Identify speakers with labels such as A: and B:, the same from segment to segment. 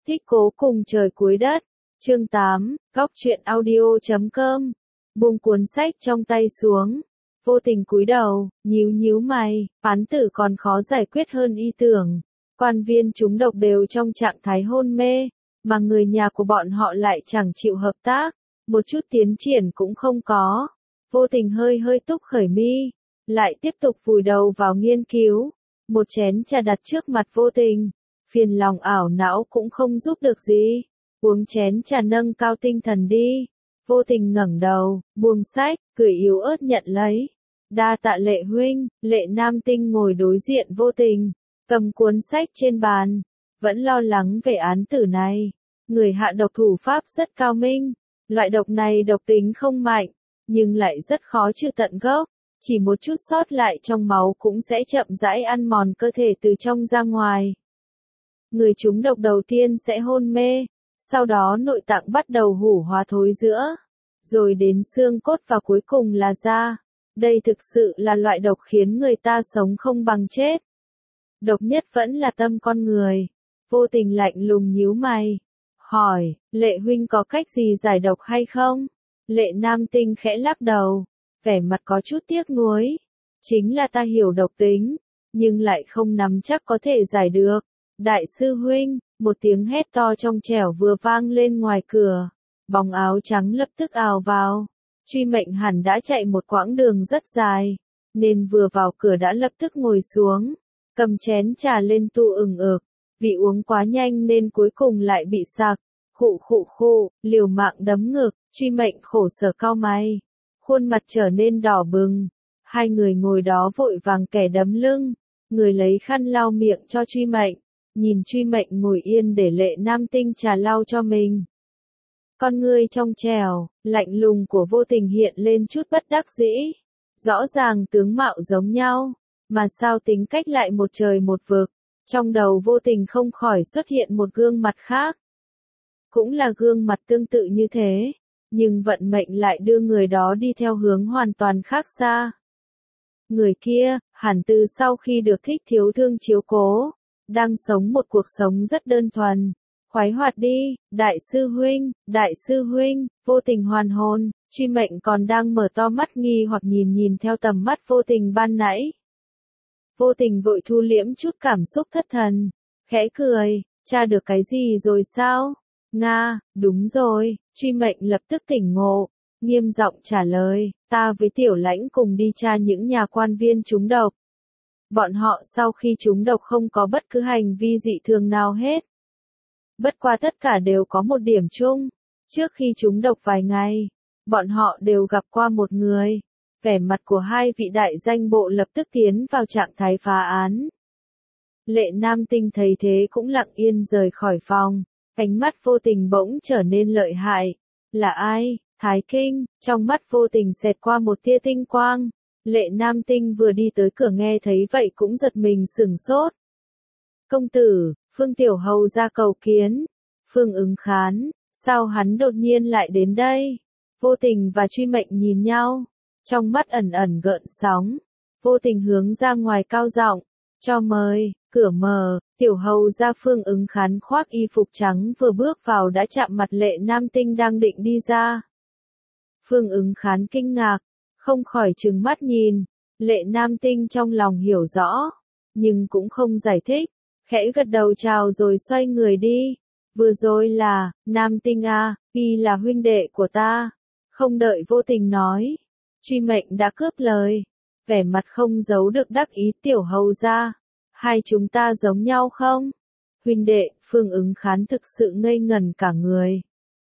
A: Thích cố cùng trời cuối đất. Chương 8, góc truyện audio.com. Buông cuốn sách trong tay xuống. Vô tình cúi đầu, nhíu mày, án tử còn khó giải quyết hơn y tưởng. Quan viên trúng độc đều trong trạng thái hôn mê, mà người nhà của bọn họ lại chẳng chịu hợp tác, một chút tiến triển cũng không có. Vô tình hơi túc khởi mi, lại tiếp tục vùi đầu vào nghiên cứu. Một chén trà đặt trước mặt vô tình, phiền lòng ảo não cũng không giúp được gì. Uống chén trà nâng cao tinh thần đi. Vô tình ngẩng đầu, buông sách, cười yếu ớt nhận lấy. Đa tạ Lệ huynh. Lệ Nam Tinh ngồi đối diện vô tình, cầm cuốn sách trên bàn, vẫn lo lắng về án tử này. Người hạ độc thủ pháp rất cao minh, loại độc này độc tính không mạnh, nhưng lại rất khó trừ tận gốc, chỉ một chút sót lại trong máu cũng sẽ chậm rãi ăn mòn cơ thể từ trong ra ngoài. Người trúng độc đầu tiên sẽ hôn mê, sau đó nội tạng bắt đầu hủ hóa thối rữa, rồi đến xương cốt và cuối cùng là da. Đây thực sự là loại độc khiến người ta sống không bằng chết. Độc nhất vẫn là tâm con người. Vô tình lạnh lùng nhíu mày, hỏi, Lệ huynh có cách gì giải độc hay không? Lệ Nam Tinh khẽ lắc đầu, vẻ mặt có chút tiếc nuối. Chính là ta hiểu độc tính, nhưng lại không nắm chắc có thể giải được. Đại sư huynh, một tiếng hét to trong trẻo vừa vang lên ngoài cửa. Bóng áo trắng lập tức ào vào. Truy Mệnh hẳn đã chạy một quãng đường rất dài, nên vừa vào cửa đã lập tức ngồi xuống, cầm chén trà lên tu ừng ực. Vì uống quá nhanh nên cuối cùng lại bị sặc. Khụ, liều mạng đấm ngực. Truy Mệnh khổ sở cau mày, khuôn mặt trở nên đỏ bừng. Hai người ngồi đó vội vàng kẻ đấm lưng, người lấy khăn lau miệng cho Truy Mệnh, nhìn Truy Mệnh ngồi yên để Lệ Nam Tinh trà lau cho mình. Con ngươi trong trẻo, lạnh lùng của vô tình hiện lên chút bất đắc dĩ. Rõ ràng tướng mạo giống nhau, mà sao tính cách lại một trời một vực. Trong đầu vô tình không khỏi xuất hiện một gương mặt khác. Cũng là gương mặt tương tự như thế, nhưng vận mệnh lại đưa người đó đi theo hướng hoàn toàn khác xa. Người kia, hẳn từ sau khi được Thích Thiếu Thương chiếu cố, đang sống một cuộc sống rất đơn thuần, khoái hoạt đi. Đại sư huynh, vô tình hoàn hồn. Truy Mệnh còn đang mở to mắt nghi hoặc nhìn theo tầm mắt vô tình ban nãy. Vô tình vội thu liễm chút cảm xúc thất thần, khẽ cười, tra được cái gì rồi sao? Nga, đúng rồi. Truy Mệnh lập tức tỉnh ngộ, nghiêm giọng trả lời, ta với Tiểu Lãnh cùng đi tra những nhà quan viên trúng độc. Bọn họ sau khi trúng độc không có bất cứ hành vi dị thường nào hết. Bất qua tất cả đều có một điểm chung, trước khi trúng độc vài ngày, bọn họ đều gặp qua một người. Vẻ mặt của hai vị đại danh bộ lập tức tiến vào trạng thái phá án. Lệ Nam Tinh thấy thế cũng lặng yên rời khỏi phòng, ánh mắt vô tình bỗng trở nên lợi hại. Là ai? Thái Kinh. Trong mắt vô tình xẹt qua một tia tinh quang. Lệ Nam Tinh vừa đi tới cửa nghe thấy vậy cũng giật mình sửng sốt. Công tử, Phương Tiểu Hầu ra cầu kiến. Phương Ứng Khán, sao hắn đột nhiên lại đến đây? Vô tình và Truy Mệnh nhìn nhau, trong mắt ẩn gợn sóng. Vô tình hướng ra ngoài cao giọng, cho mời. Cửa mở, Tiểu Hầu ra Phương Ứng Khán khoác y phục trắng vừa bước vào đã chạm mặt Lệ Nam Tinh đang định đi ra. Phương Ứng Khán kinh ngạc, không khỏi trừng mắt nhìn. Lệ Nam Tinh trong lòng hiểu rõ, nhưng cũng không giải thích, khẽ gật đầu chào rồi xoay người đi. Vừa rồi là, Nam Tinh à, y là huynh đệ của ta. Không đợi vô tình nói, Truy Mệnh đã cướp lời, vẻ mặt không giấu được đắc ý. Tiểu Hầu ra, hai chúng ta giống nhau không? Huynh đệ. Phương Ứng Khán thực sự ngây ngẩn cả người.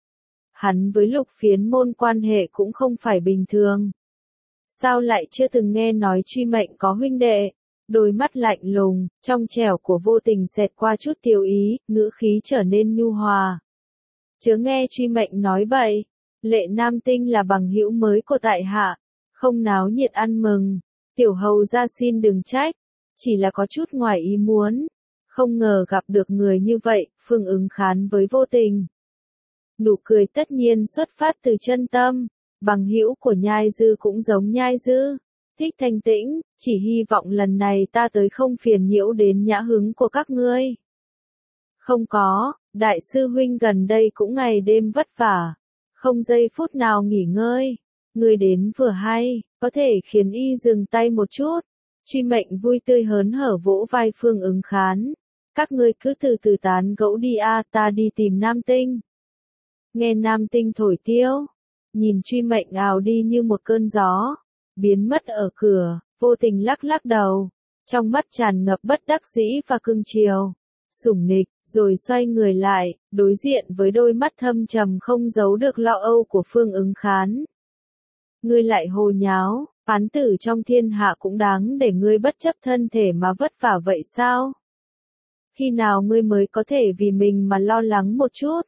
A: Hắn với Lục Phiến Môn quan hệ cũng không phải bình thường. Sao lại chưa từng nghe nói Truy Mệnh có huynh đệ? Đôi mắt lạnh lùng, trong trẻo của vô tình xẹt qua chút tiêu ý, ngữ khí trở nên nhu hòa. Chớ nghe Truy Mệnh nói bậy, Lệ Nam Tinh là bằng hữu mới của tại hạ, không náo nhiệt ăn mừng. Tiểu Hầu ra xin đừng trách, chỉ là có chút ngoài ý muốn, không ngờ gặp được người như vậy. Phương Ứng Khán với vô tình, nụ cười tất nhiên xuất phát từ chân tâm. Bằng hữu của Nhai Dư cũng giống Nhai Dư, thích thanh tĩnh, chỉ hy vọng lần này ta tới không phiền nhiễu đến nhã hứng của các ngươi. Không có, Đại sư huynh gần đây cũng ngày đêm vất vả, không giây phút nào nghỉ ngơi. Người đến vừa hay, có thể khiến y dừng tay một chút. Truy Mệnh vui tươi hớn hở vỗ vai Phương Ứng Khán. Các ngươi cứ từ từ tán gẫu đi a, ta đi tìm Nam Tinh. Nghe Nam Tinh thổi tiêu, nhìn Truy Mệnh ào đi như một cơn gió, biến mất ở cửa, vô tình lắc lắc đầu, trong mắt tràn ngập bất đắc dĩ và cưng chiều, sủng nịch, rồi xoay người lại, đối diện với đôi mắt thâm trầm không giấu được lo âu của Phương Ứng Khán. Ngươi lại hồ nháo, phán tử trong thiên hạ cũng đáng để ngươi bất chấp thân thể mà vất vả vậy sao? Khi nào ngươi mới có thể vì mình mà lo lắng một chút?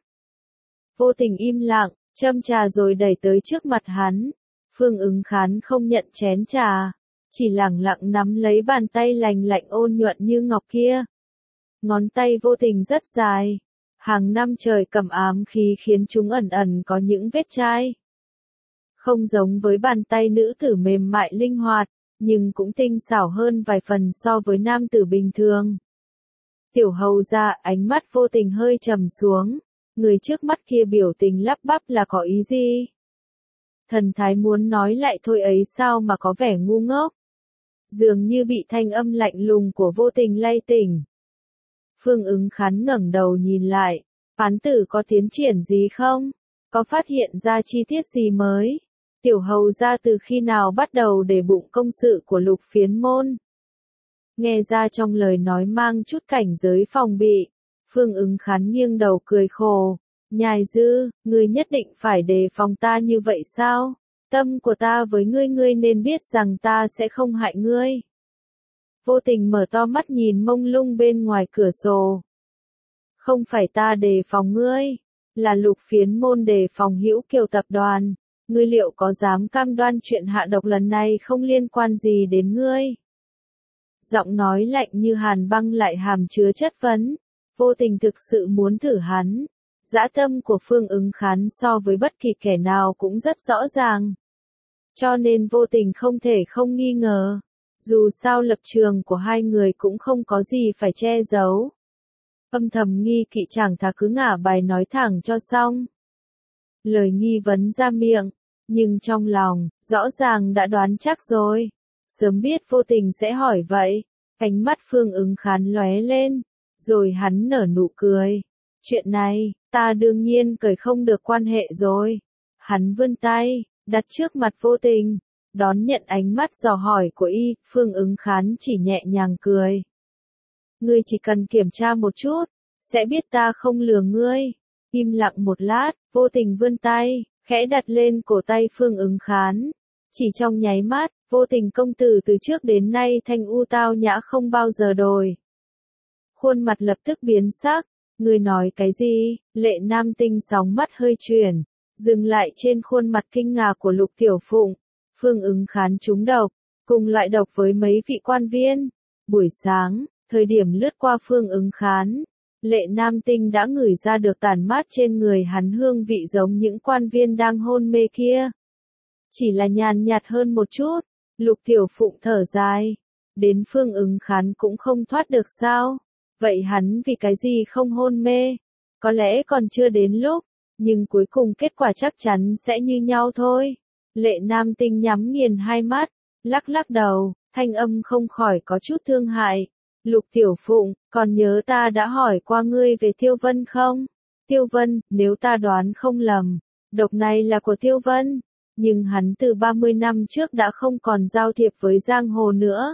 A: Vô tình im lặng, châm trà rồi đẩy tới trước mặt hắn. Phương Ứng Khán không nhận chén trà, chỉ lẳng lặng nắm lấy bàn tay lành lạnh ôn nhuận như ngọc kia. Ngón tay vô tình rất dài, hàng năm trời cầm ám khí khiến chúng ẩn ẩn có những vết chai. Không giống với bàn tay nữ tử mềm mại linh hoạt, nhưng cũng tinh xảo hơn vài phần so với nam tử bình thường. Tiểu hầu ra, ánh mắt vô tình hơi trầm xuống, người trước mắt kia biểu tình lắp bắp là có ý gì? Thần thái muốn nói lại thôi ấy sao mà có vẻ ngu ngốc. Dường như bị thanh âm lạnh lùng của vô tình lay tỉnh. Phương Ứng Khán ngẩng đầu nhìn lại, phán tử có tiến triển gì không? Có phát hiện ra chi tiết gì mới? Tiểu hầu ra từ khi nào bắt đầu để bụng công sự của Lục Phiến môn? Nghe ra trong lời nói mang chút cảnh giới phòng bị, Phương Ứng Khán nghiêng đầu cười khổ. Nhài Dư, ngươi nhất định phải đề phòng ta như vậy sao? Tâm của ta với ngươi nên biết rằng ta sẽ không hại ngươi. Vô tình mở to mắt nhìn mông lung bên ngoài cửa sổ. Không phải ta đề phòng ngươi, là Lục Phiến môn đề phòng Hữu Kiều tập đoàn. Ngươi liệu có dám cam đoan chuyện hạ độc lần này không liên quan gì đến ngươi? Giọng nói lạnh như hàn băng lại hàm chứa chất vấn. Vô tình thực sự muốn thử hắn. Dã tâm của Phương Ứng Khán so với bất kỳ kẻ nào cũng rất rõ ràng. Cho nên vô tình không thể không nghi ngờ. Dù sao lập trường của hai người cũng không có gì phải che giấu. Âm thầm nghi kỵ chẳng thà cứ ngả bài nói thẳng cho xong. Lời nghi vấn ra miệng, nhưng trong lòng, rõ ràng đã đoán chắc rồi. Sớm biết vô tình sẽ hỏi vậy, ánh mắt Phương Ứng Khán lóe lên, rồi hắn nở nụ cười. Chuyện này, ta đương nhiên cởi không được quan hệ rồi. Hắn vươn tay, đặt trước mặt vô tình, đón nhận ánh mắt dò hỏi của y, Phương Ứng Khán chỉ nhẹ nhàng cười. Ngươi chỉ cần kiểm tra một chút, sẽ biết ta không lừa ngươi. Im lặng một lát, vô tình vươn tay, khẽ đặt lên cổ tay Phương Ứng Khán. Chỉ trong nháy mắt, vô tình công tử từ trước đến nay thanh u tao nhã không bao giờ đổi. Khuôn mặt lập tức biến sắc. Ngươi nói cái gì? Lệ Nam Tinh sóng mắt hơi chuyển, dừng lại trên khuôn mặt kinh ngạc của Lục Tiểu Phụng. Phương Ứng Khán trúng độc, cùng loại độc với mấy vị quan viên. Buổi sáng, thời điểm lướt qua Phương Ứng Khán, Lệ Nam Tinh đã ngửi ra được tản mát trên người hắn hương vị giống những quan viên đang hôn mê kia. Chỉ là nhàn nhạt hơn một chút, Lục Tiểu Phụng thở dài. Đến Phương Ứng Khán cũng không thoát được sao? Vậy hắn vì cái gì không hôn mê? Có lẽ còn chưa đến lúc, nhưng cuối cùng kết quả chắc chắn sẽ như nhau thôi. Lệ Nam Tinh nhắm nghiền hai mắt, lắc lắc đầu, thanh âm không khỏi có chút thương hại. Lục Tiểu Phụng, còn nhớ ta đã hỏi qua ngươi về Tiêu Vân không? Tiêu Vân, nếu ta đoán không lầm, độc này là của Tiêu Vân, nhưng hắn từ 30 năm trước đã không còn giao thiệp với giang hồ nữa.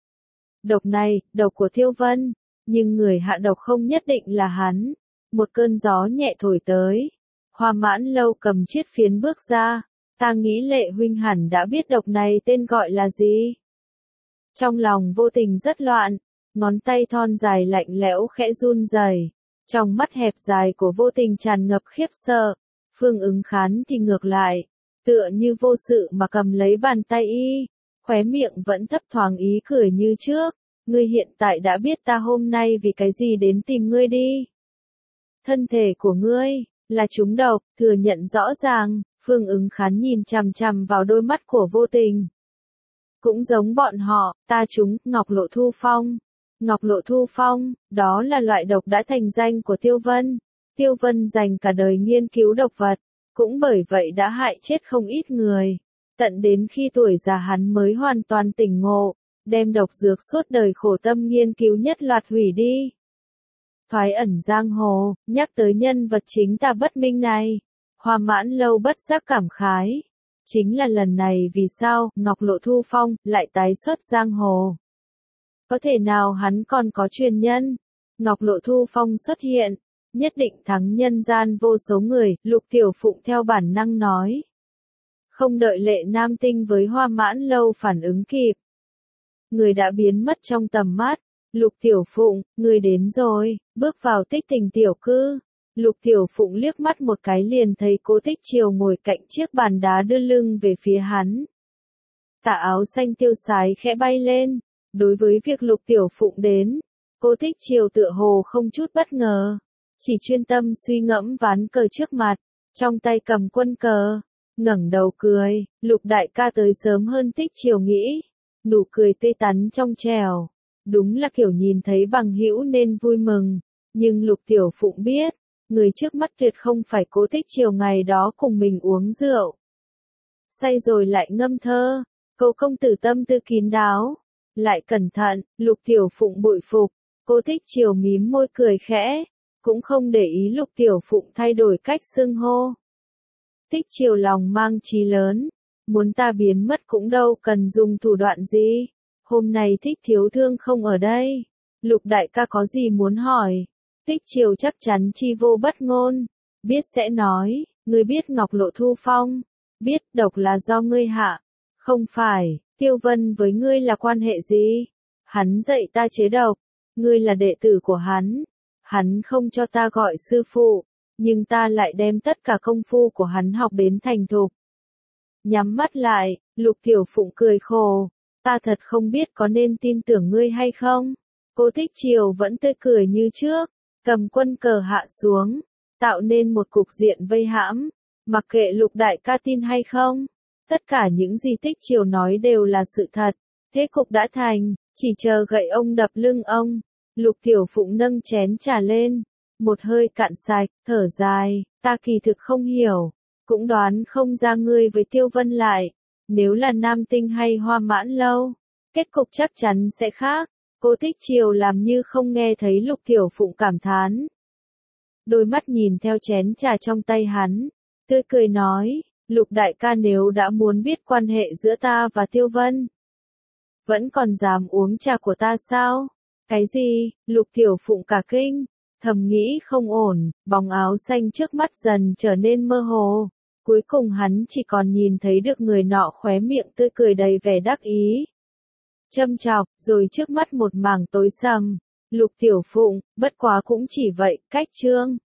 A: Độc này, độc của Tiêu Vân, nhưng người hạ độc không nhất định là hắn. Một cơn gió nhẹ thổi tới, Hoa Mãn Lâu cầm chiếc phiến bước ra. Ta nghĩ Lệ huynh hẳn đã biết độc này tên gọi là gì. Trong lòng vô tình rất loạn, ngón tay thon dài lạnh lẽo khẽ run rẩy. Trong mắt hẹp dài của vô tình tràn ngập khiếp sợ. Phương Ứng Khán thì ngược lại, tựa như vô sự mà cầm lấy bàn tay y, khóe miệng vẫn thấp thoáng ý cười như trước. Ngươi hiện tại đã biết ta hôm nay vì cái gì đến tìm ngươi đi. Thân thể của ngươi, là trúng độc, thừa nhận rõ ràng. Phương Ứng Khán nhìn chằm chằm vào đôi mắt của vô tình. Cũng giống bọn họ, ta trúng Ngọc Lộ Thu Phong. Ngọc Lộ Thu Phong, đó là loại độc đã thành danh của Tiêu Vân. Tiêu Vân dành cả đời nghiên cứu độc vật, cũng bởi vậy đã hại chết không ít người. Tận đến khi tuổi già hắn mới hoàn toàn tỉnh ngộ, đem độc dược suốt đời khổ tâm nghiên cứu nhất loạt hủy đi. Thoái ẩn giang hồ, nhắc tới nhân vật chính tà bất minh này, Hoa Mãn Lâu bất giác cảm khái. Chính là lần này vì sao Ngọc Lộ Thu Phong lại tái xuất giang hồ. Có thể nào hắn còn có truyền nhân? Ngọc Lộ Thu Phong xuất hiện, nhất định thắng nhân gian vô số người, Lục Tiểu Phụng theo bản năng nói. Không đợi Lệ Nam Tinh với Hoa Mãn Lâu phản ứng kịp. Người đã biến mất trong tầm mắt. Lục Tiểu Phụng, người đến rồi, bước vào Tích Tình tiểu cư. Lục Tiểu Phụng liếc mắt một cái liền thấy Cố Tích Triều ngồi cạnh chiếc bàn đá đưa lưng về phía hắn. Tà áo xanh tiêu sái khẽ bay lên. Đối với việc Lục Tiểu Phụng đến, Cố Tích Triều tựa hồ không chút bất ngờ. Chỉ chuyên tâm suy ngẫm ván cờ trước mặt, trong tay cầm quân cờ, ngẩng đầu cười, Lục đại ca tới sớm hơn Tích Triều nghĩ. Nụ cười tươi tắn trong trẻo. Đúng là kiểu nhìn thấy bằng hữu nên vui mừng, nhưng Lục Tiểu Phụng biết, người trước mắt tuyệt không phải Cố Tích Triều ngày đó cùng mình uống rượu. Say rồi lại ngâm thơ, Cố công tử tâm tư kín đáo, lại cẩn thận, Lục Tiểu Phụng bội phục, Cố Tích Triều mím môi cười khẽ, cũng không để ý Lục Tiểu Phụng thay đổi cách xưng hô. Tích Triều lòng mang chí lớn, muốn ta biến mất cũng đâu cần dùng thủ đoạn gì. Hôm nay Thích thiếu thương không ở đây. Lục đại ca có gì muốn hỏi? Tích Triều chắc chắn chi vô bất ngôn. Biết sẽ nói, ngươi biết Ngọc Lộ Thu Phong. Biết độc là do ngươi hạ. Không phải, Tiêu Vân với ngươi là quan hệ gì? Hắn dạy ta chế độc. Ngươi là đệ tử của hắn. Hắn không cho ta gọi sư phụ. Nhưng ta lại đem tất cả công phu của hắn học đến thành thục. Nhắm mắt lại, Lục Tiểu Phụng cười khổ. Ta thật không biết có nên tin tưởng ngươi hay không. Cố Tích Triều vẫn tươi cười như trước, cầm quân cờ hạ xuống, tạo nên một cục diện vây hãm, mặc kệ Lục đại ca tin hay không. Tất cả những gì Tích Triều nói đều là sự thật, thế cục đã thành, chỉ chờ gậy ông đập lưng ông. Lục Tiểu Phụng nâng chén trà lên, một hơi cạn sạch, thở dài, ta kỳ thực không hiểu, cũng đoán không ra ngươi với Tiêu Vân lại. Nếu là Nam Tinh hay Hoa Mãn Lâu, kết cục chắc chắn sẽ khác. Cố Tích Triều làm như không nghe thấy Lục Tiểu Phụng cảm thán. Đôi mắt nhìn theo chén trà trong tay hắn, tươi cười nói, Lục đại ca nếu đã muốn biết quan hệ giữa ta và Tiêu Vân, vẫn còn dám uống trà của ta sao? Cái gì? Lục Tiểu Phụng cả kinh, thầm nghĩ không ổn, bóng áo xanh trước mắt dần trở nên mơ hồ. Cuối cùng hắn chỉ còn nhìn thấy được người nọ khóe miệng tươi cười đầy vẻ đắc ý. Châm chọc, rồi trước mắt một mảng tối sầm. Lục Tiểu Phụng, bất quá cũng chỉ vậy, cách chương.